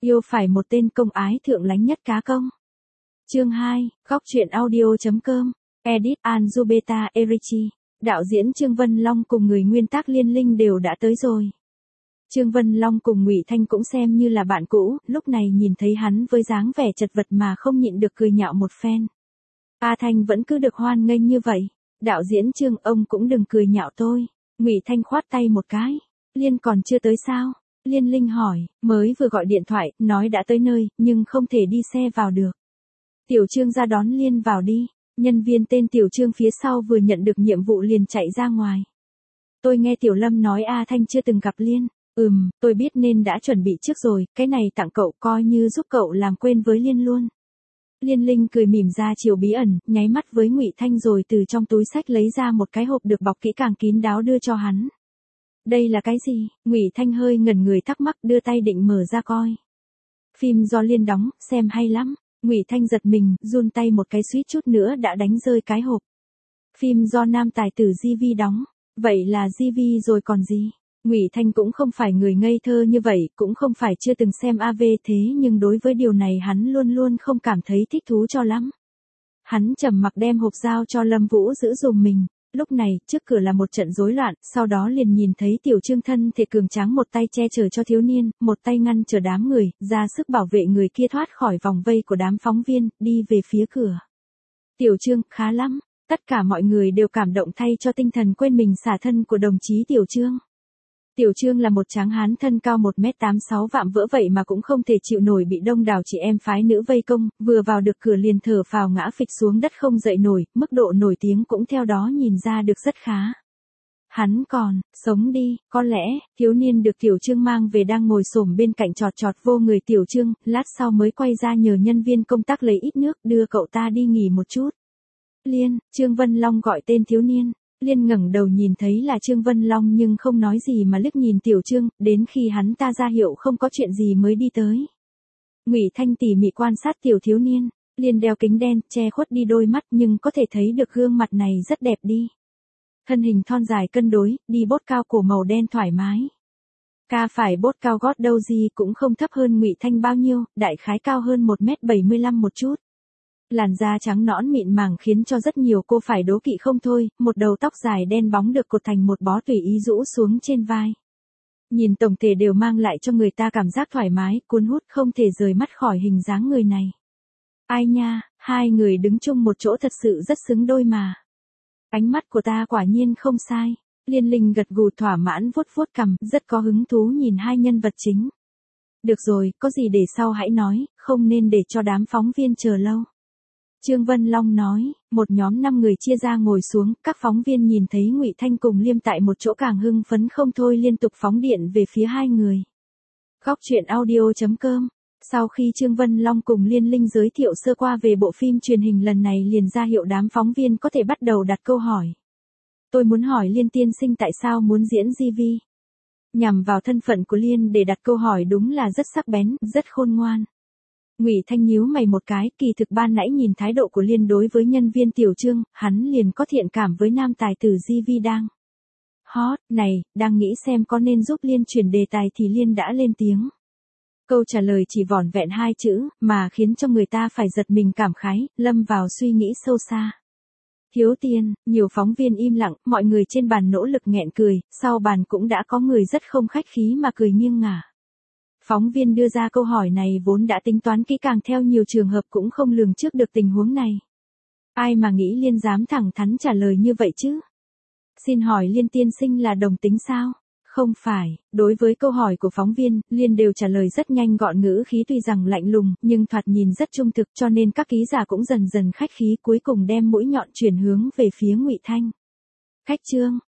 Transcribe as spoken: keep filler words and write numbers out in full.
Yêu phải một tên công ái thượng lánh nhất cá công. Chương hai, góc truyện audio.com, edit Anzubeta Erichi, đạo diễn Trương Vân Long cùng người nguyên tác Liên Linh đều đã tới rồi. Trương Vân Long cùng Ngụy Thanh cũng xem như là bạn cũ, lúc này nhìn thấy hắn với dáng vẻ chật vật mà không nhịn được cười nhạo một phen. A Thanh vẫn cứ được hoan nghênh như vậy, đạo diễn Trương ông cũng đừng cười nhạo tôi. Ngụy Thanh khoát tay một cái, Liên còn chưa tới sao? Liên Linh hỏi, mới vừa gọi điện thoại, nói đã tới nơi, nhưng không thể đi xe vào được. Tiểu Trương ra đón Liên vào đi. Nhân viên tên Tiểu Trương phía sau vừa nhận được nhiệm vụ liền chạy ra ngoài. Tôi nghe Tiểu Lâm nói A Thanh chưa từng gặp Liên. Ừm, tôi biết nên đã chuẩn bị trước rồi, cái này tặng cậu coi như giúp cậu làm quên với Liên luôn. Liên Linh cười mỉm ra chiều bí ẩn, nháy mắt với Ngụy Thanh rồi từ trong túi xách lấy ra một cái hộp được bọc kỹ càng kín đáo đưa cho hắn. Đây là cái gì? Ngụy Thanh hơi ngẩn người thắc mắc đưa tay định mở ra coi. Phim do Liên đóng, xem hay lắm. Ngụy Thanh giật mình, run tay một cái suýt chút nữa đã đánh rơi cái hộp. Phim do nam tài tử gi vi đóng, vậy là gi vi rồi còn gì? Ngụy Thanh cũng không phải người ngây thơ như vậy, cũng không phải chưa từng xem a vê thế nhưng đối với điều này hắn luôn luôn không cảm thấy thích thú cho lắm. Hắn trầm mặc đem hộp giao cho Lâm Vũ giữ dùm mình. Lúc này, trước cửa là một trận rối loạn, sau đó liền nhìn thấy Tiểu Trương thân thể cường tráng một tay che chở cho thiếu niên, một tay ngăn chờ đám người, ra sức bảo vệ người kia thoát khỏi vòng vây của đám phóng viên, đi về phía cửa. Tiểu Trương, khá lắm, tất cả mọi người đều cảm động thay cho tinh thần quên mình xả thân của đồng chí Tiểu Trương. Tiểu Trương là một tráng hán thân cao một mét tám mươi sáu vạm vỡ vậy mà cũng không thể chịu nổi bị đông đảo chị em phái nữ vây công, vừa vào được cửa liền thở phào ngã phịch xuống đất không dậy nổi, mức độ nổi tiếng cũng theo đó nhìn ra được rất khá. Hắn còn, sống đi, có lẽ, thiếu niên được Tiểu Trương mang về đang ngồi xổm bên cạnh chọt chọt vô người Tiểu Trương, lát sau mới quay ra nhờ nhân viên công tác lấy ít nước đưa cậu ta đi nghỉ một chút. Liên, Trương Vân Long gọi tên thiếu niên. Liên ngẩng đầu nhìn thấy là Trương Vân Long nhưng không nói gì mà liếc nhìn Tiểu Trương, đến khi hắn ta ra hiệu không có chuyện gì mới đi tới. Ngụy Thanh tỉ mỉ quan sát tiểu thiếu niên, Liên đeo kính đen, che khuất đi đôi mắt nhưng có thể thấy được gương mặt này rất đẹp đi. Thân hình thon dài cân đối, đi bốt cao cổ màu đen thoải mái. Ca phải bốt cao gót đâu gì cũng không thấp hơn Ngụy Thanh bao nhiêu, đại khái cao hơn một mét bảy mươi lăm một chút. Làn da trắng nõn mịn màng khiến cho rất nhiều cô phải đố kỵ không thôi, một đầu tóc dài đen bóng được cột thành một bó tùy ý rũ xuống trên vai. Nhìn tổng thể đều mang lại cho người ta cảm giác thoải mái, cuốn hút không thể rời mắt khỏi hình dáng người này. Ai nha, hai người đứng chung một chỗ thật sự rất xứng đôi mà. Ánh mắt của ta quả nhiên không sai. Liên Linh gật gù thỏa mãn vuốt vuốt cằm, rất có hứng thú nhìn hai nhân vật chính. Được rồi, có gì để sau hãy nói, không nên để cho đám phóng viên chờ lâu. Trương Vân Long nói, một nhóm năm người chia ra ngồi xuống, các phóng viên nhìn thấy Ngụy Thanh cùng Liêm tại một chỗ càng hưng phấn không thôi liên tục phóng điện về phía hai người. Góc truyện audio.com. Sau khi Trương Vân Long cùng Liên Linh giới thiệu sơ qua về bộ phim truyền hình lần này liền ra hiệu đám phóng viên có thể bắt đầu đặt câu hỏi. Tôi muốn hỏi Liên tiên sinh tại sao muốn diễn gi vi? Nhằm vào thân phận của Liên để đặt câu hỏi đúng là rất sắc bén, rất khôn ngoan. Ngụy Thanh nhíu mày một cái, kỳ thực ban nãy nhìn thái độ của Liên đối với nhân viên Tiểu Trương, hắn liền có thiện cảm với nam tài tử gi vi đang hot, này, đang nghĩ xem có nên giúp Liên chuyển đề tài thì Liên đã lên tiếng. Câu trả lời chỉ vỏn vẹn hai chữ, mà khiến cho người ta phải giật mình cảm khái, lâm vào suy nghĩ sâu xa. Thiếu tiền, nhiều phóng viên im lặng, mọi người trên bàn nỗ lực nghẹn cười, sau bàn cũng đã có người rất không khách khí mà cười nghiêng ngả. Phóng viên đưa ra câu hỏi này vốn đã tính toán kỹ càng theo nhiều trường hợp cũng không lường trước được tình huống này. Ai mà nghĩ Liên dám thẳng thắn trả lời như vậy chứ? Xin hỏi Liên tiên sinh là đồng tính sao? Không phải, đối với câu hỏi của phóng viên, Liên đều trả lời rất nhanh gọn ngữ khí tuy rằng lạnh lùng, nhưng thoạt nhìn rất trung thực cho nên các ký giả cũng dần dần khách khí cuối cùng đem mũi nhọn chuyển hướng về phía Ngụy Thanh. Khách Trương,